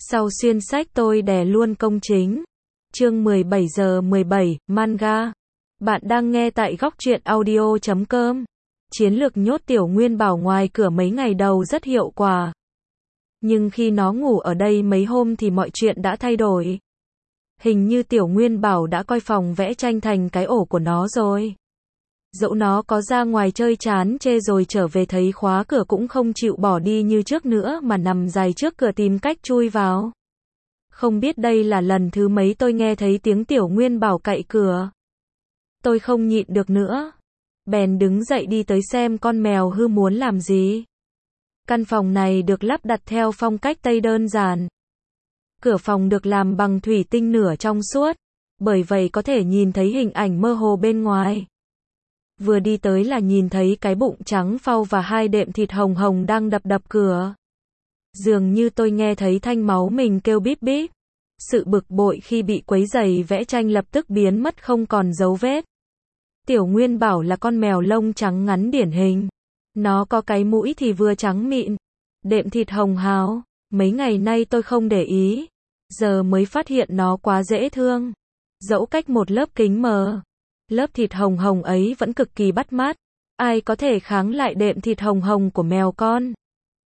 Sau xuyên sách tôi đè luôn công chính. Chương 17 giờ 17, manga. Bạn đang nghe tại góc truyện audio.com. Chiến lược nhốt Tiểu Nguyên Bảo ngoài cửa mấy ngày đầu rất hiệu quả. Nhưng khi nó ngủ ở đây mấy hôm thì mọi chuyện đã thay đổi. Hình như Tiểu Nguyên Bảo đã coi phòng vẽ tranh thành cái ổ của nó rồi. Dẫu nó có ra ngoài chơi chán chê rồi trở về thấy khóa cửa cũng không chịu bỏ đi như trước nữa mà nằm dài trước cửa tìm cách chui vào. Không biết đây là lần thứ mấy tôi nghe thấy tiếng Tiểu Nguyên Bảo cậy cửa. Tôi không nhịn được nữa. Bèn đứng dậy đi tới xem con mèo hư muốn làm gì. Căn phòng này được lắp đặt theo phong cách Tây đơn giản. Cửa phòng được làm bằng thủy tinh nửa trong suốt, bởi vậy có thể nhìn thấy hình ảnh mơ hồ bên ngoài. Vừa đi tới là nhìn thấy cái bụng trắng phau và hai đệm thịt hồng hồng đang đập cửa. Dường như tôi nghe thấy thanh máu mình kêu bíp bíp. Sự bực bội khi bị quấy rầy vẽ tranh lập tức biến mất không còn dấu vết. Tiểu Nguyên Bảo là con mèo lông trắng ngắn điển hình. Nó có cái mũi thì vừa trắng mịn, đệm thịt hồng hào. Mấy ngày nay tôi không để ý, giờ mới phát hiện nó quá dễ thương. Dẫu cách một lớp kính mờ, lớp thịt hồng hồng ấy vẫn cực kỳ bắt mắt. Ai có thể kháng lại đệm thịt hồng hồng của mèo con?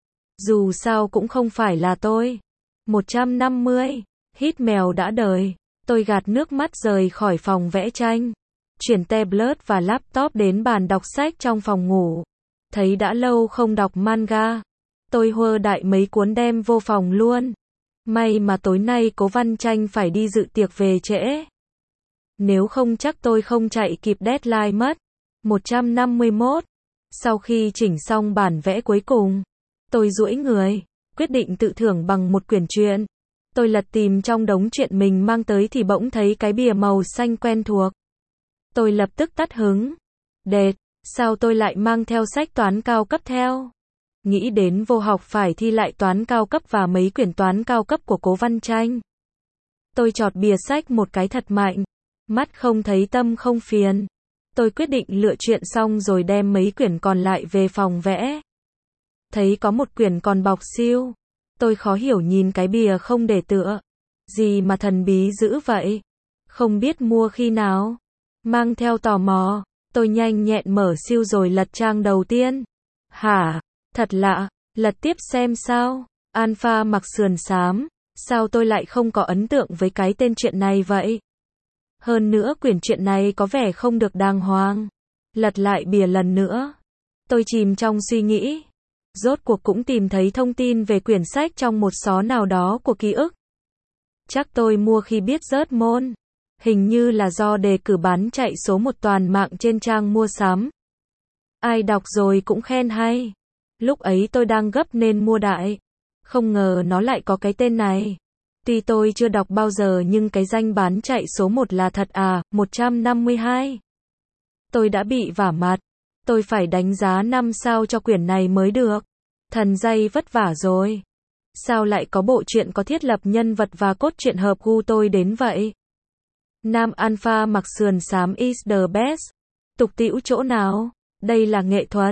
Dù sao cũng không phải là tôi. 150. Hít mèo đã đời. Tôi gạt nước mắt rời khỏi phòng vẽ tranh. Chuyển tablet và laptop đến bàn đọc sách trong phòng ngủ. Thấy đã lâu không đọc manga. Tôi huơ đại mấy cuốn đem vô phòng luôn. May mà tối nay Cố Văn Tranh phải đi dự tiệc về trễ. Nếu không chắc tôi không chạy kịp deadline mất. 151. Sau khi chỉnh xong bản vẽ cuối cùng, tôi duỗi người, quyết định tự thưởng bằng một quyển truyện. Tôi lật tìm trong đống truyện mình mang tới thì bỗng thấy cái bìa màu xanh quen thuộc. Tôi lập tức tắt hứng. Đệt, sao tôi lại mang theo sách toán cao cấp theo? Nghĩ đến vô học phải thi lại toán cao cấp và mấy quyển toán cao cấp của Cố Văn Tranh. Tôi chọt bìa sách một cái thật mạnh. Mắt không thấy tâm không phiền. Tôi quyết định lựa chuyện xong rồi đem mấy quyển còn lại về phòng vẽ. Thấy có một quyển còn bọc siêu. Tôi khó hiểu nhìn cái bìa không để tựa. Gì mà thần bí dữ vậy? Không biết mua khi nào. Mang theo tò mò, tôi nhanh nhẹn mở siêu rồi lật trang đầu tiên. Hả? Thật lạ, lật tiếp xem sao. Alpha mặc sườn xám. Sao tôi lại không có ấn tượng với cái tên truyện này vậy? Hơn nữa quyển truyện này có vẻ không được đàng hoàng. Lật lại bìa lần nữa. Tôi chìm trong suy nghĩ. Rốt cuộc cũng tìm thấy thông tin về quyển sách trong một xó nào đó của ký ức. Chắc tôi mua khi biết rớt môn. Hình như là do đề cử bán chạy số một toàn mạng trên trang mua sắm. Ai đọc rồi cũng khen hay. Lúc ấy tôi đang gấp nên mua đại. Không ngờ nó lại có cái tên này. Tuy tôi chưa đọc bao giờ nhưng cái danh bán chạy số 1 là thật à. 152. Tôi đã bị vả mặt. Tôi phải đánh giá 5 sao cho quyển này mới được. Thần dây vất vả rồi. Sao lại có bộ truyện có thiết lập nhân vật và cốt truyện hợp gu tôi đến vậy? Nam alpha mặc sườn xám is the best. Tục tĩu chỗ nào? Đây là nghệ thuật.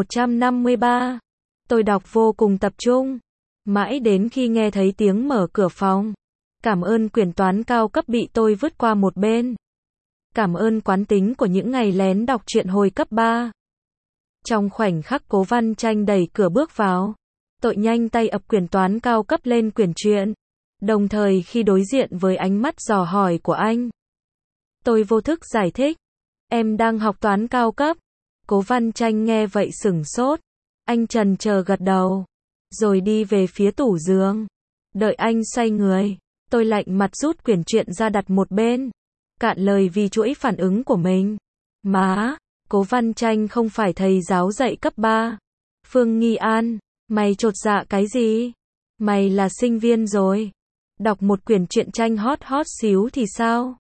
153. Tôi đọc vô cùng tập trung. Mãi đến khi nghe thấy tiếng mở cửa phòng. Cảm ơn quyển toán cao cấp bị tôi vứt qua một bên. Cảm ơn quán tính của những ngày lén đọc truyện hồi cấp 3. Trong khoảnh khắc Cố Văn Tranh đẩy cửa bước vào, tôi nhanh tay ập quyển toán cao cấp lên quyển truyện. Đồng thời khi đối diện với ánh mắt dò hỏi của anh, tôi vô thức giải thích. Em đang học toán cao cấp. Cố Văn Tranh nghe vậy sửng sốt. Anh chần chờ gật đầu. Rồi đi về phía tủ giường. Đợi anh xoay người, tôi lạnh mặt rút quyển truyện ra đặt một bên. Cạn lời vì chuỗi phản ứng của mình. Má, Cố Văn Tranh không phải thầy giáo dạy cấp 3. Phương Nghi An, mày chột dạ cái gì? Mày là sinh viên rồi. Đọc một quyển truyện tranh hot xíu thì sao?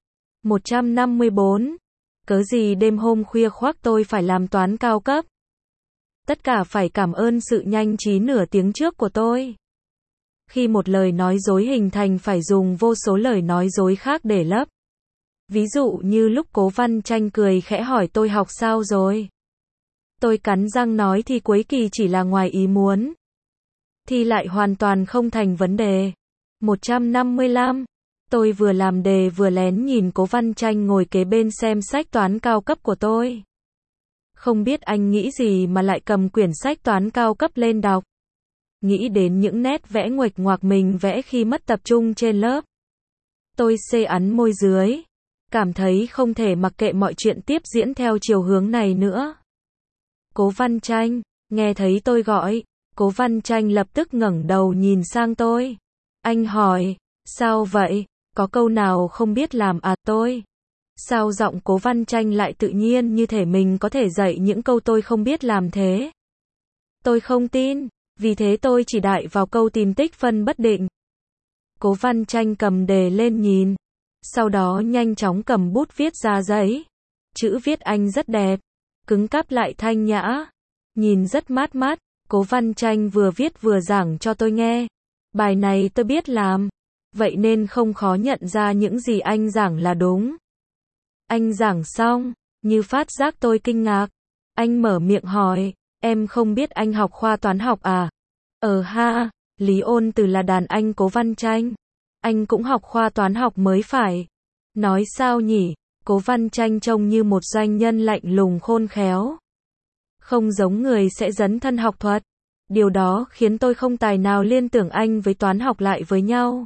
154. Cớ gì đêm hôm khuya khoác tôi phải làm toán cao cấp? Tất cả phải cảm ơn sự nhanh trí nửa tiếng trước của tôi. Khi một lời nói dối hình thành phải dùng vô số lời nói dối khác để lấp. Ví dụ như lúc Cố Văn Tranh cười khẽ hỏi tôi học sao rồi. Tôi cắn răng nói thì cuối kỳ chỉ là ngoài ý muốn. Thì lại hoàn toàn không thành vấn đề. 155. Tôi vừa làm đề vừa lén nhìn Cố Văn Chanh ngồi kế bên xem sách toán cao cấp của tôi. Không biết anh nghĩ gì mà lại cầm quyển sách toán cao cấp lên đọc. Nghĩ đến những nét vẽ nguệch ngoạc mình vẽ khi mất tập trung trên lớp. Tôi xê ắn môi dưới. Cảm thấy không thể mặc kệ mọi chuyện tiếp diễn theo chiều hướng này nữa. Cố Văn Chanh, nghe thấy tôi gọi, Cố Văn Chanh lập tức ngẩng đầu nhìn sang tôi. Anh hỏi, sao vậy? Có câu nào không biết làm à tôi? Sao giọng Cố Văn Chanh lại tự nhiên như thể mình có thể dạy những câu tôi không biết làm thế? Tôi không tin, vì thế tôi chỉ đại vào câu tìm tích phân bất định. Cố Văn Chanh cầm đề lên nhìn, sau đó nhanh chóng cầm bút viết ra giấy. Chữ viết anh rất đẹp, cứng cáp lại thanh nhã, nhìn rất mát mắt. Cố Văn Chanh vừa viết vừa giảng cho tôi nghe. Bài này tôi biết làm, vậy nên không khó nhận ra những gì anh giảng là đúng. Anh giảng xong, như phát giác tôi kinh ngạc. Anh mở miệng hỏi, em không biết anh học khoa toán học à? Ha, Lý Ôn Từ là đàn anh Cố Văn Chanh. Anh cũng học khoa toán học mới phải. Nói sao nhỉ? Cố Văn Chanh trông như một doanh nhân lạnh lùng khôn khéo. Không giống người sẽ dấn thân học thuật. Điều đó khiến tôi không tài nào liên tưởng anh với toán học lại với nhau.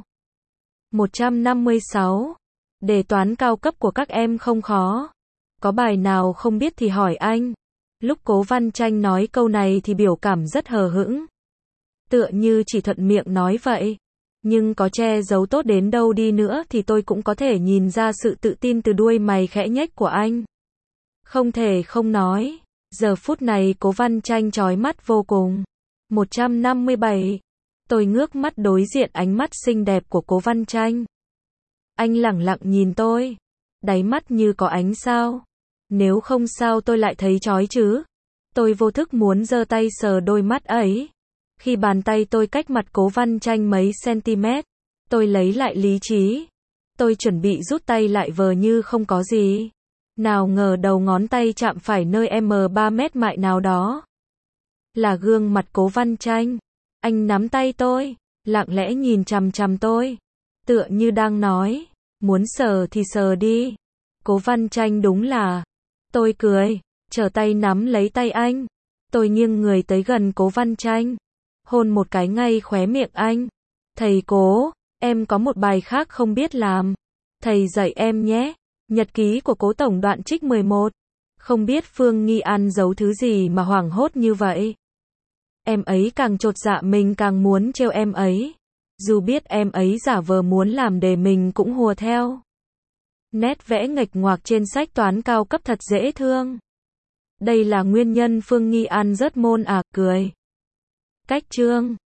156. Đề toán cao cấp của các em không khó. Có bài nào không biết thì hỏi anh. Lúc Cố Văn Chanh nói câu này thì biểu cảm rất hờ hững. Tựa như chỉ thuận miệng nói vậy. Nhưng có che giấu tốt đến đâu đi nữa thì tôi cũng có thể nhìn ra sự tự tin từ đuôi mày khẽ nhếch của anh. Không thể không nói. Giờ phút này Cố Văn Chanh chói mắt vô cùng. 157. Tôi ngước mắt đối diện ánh mắt xinh đẹp của Cố Văn Chanh. Anh lẳng lặng nhìn tôi. Đáy mắt như có ánh sao. Nếu không sao tôi lại thấy chói chứ. Tôi vô thức muốn giơ tay sờ đôi mắt ấy. Khi bàn tay tôi cách mặt Cố Văn Chanh mấy cm, tôi lấy lại lý trí. Tôi chuẩn bị rút tay lại vờ như không có gì. Nào ngờ đầu ngón tay chạm phải nơi M3 mét mại nào đó. Là gương mặt Cố Văn Chanh. Anh nắm tay tôi, lặng lẽ nhìn chằm chằm tôi. Tựa như đang nói, muốn sờ thì sờ đi. Cố Văn Chanh đúng là. Tôi cười, trở tay nắm lấy tay anh. Tôi nghiêng người tới gần Cố Văn Chanh. Hôn một cái ngay khóe miệng anh. Thầy Cố, em có một bài khác không biết làm. Thầy dạy em nhé. Nhật ký của Cố Tổng đoạn trích 11. Không biết Phương Nghi An giấu thứ gì mà hoảng hốt như vậy. Em ấy càng chột dạ mình càng muốn trêu em ấy. Dù biết em ấy giả vờ muốn làm đề mình cũng hùa theo. Nét vẽ nghệch ngoạc trên sách toán cao cấp thật dễ thương. Đây là nguyên nhân Phương Nghi An rớt môn à, cười. Cách chương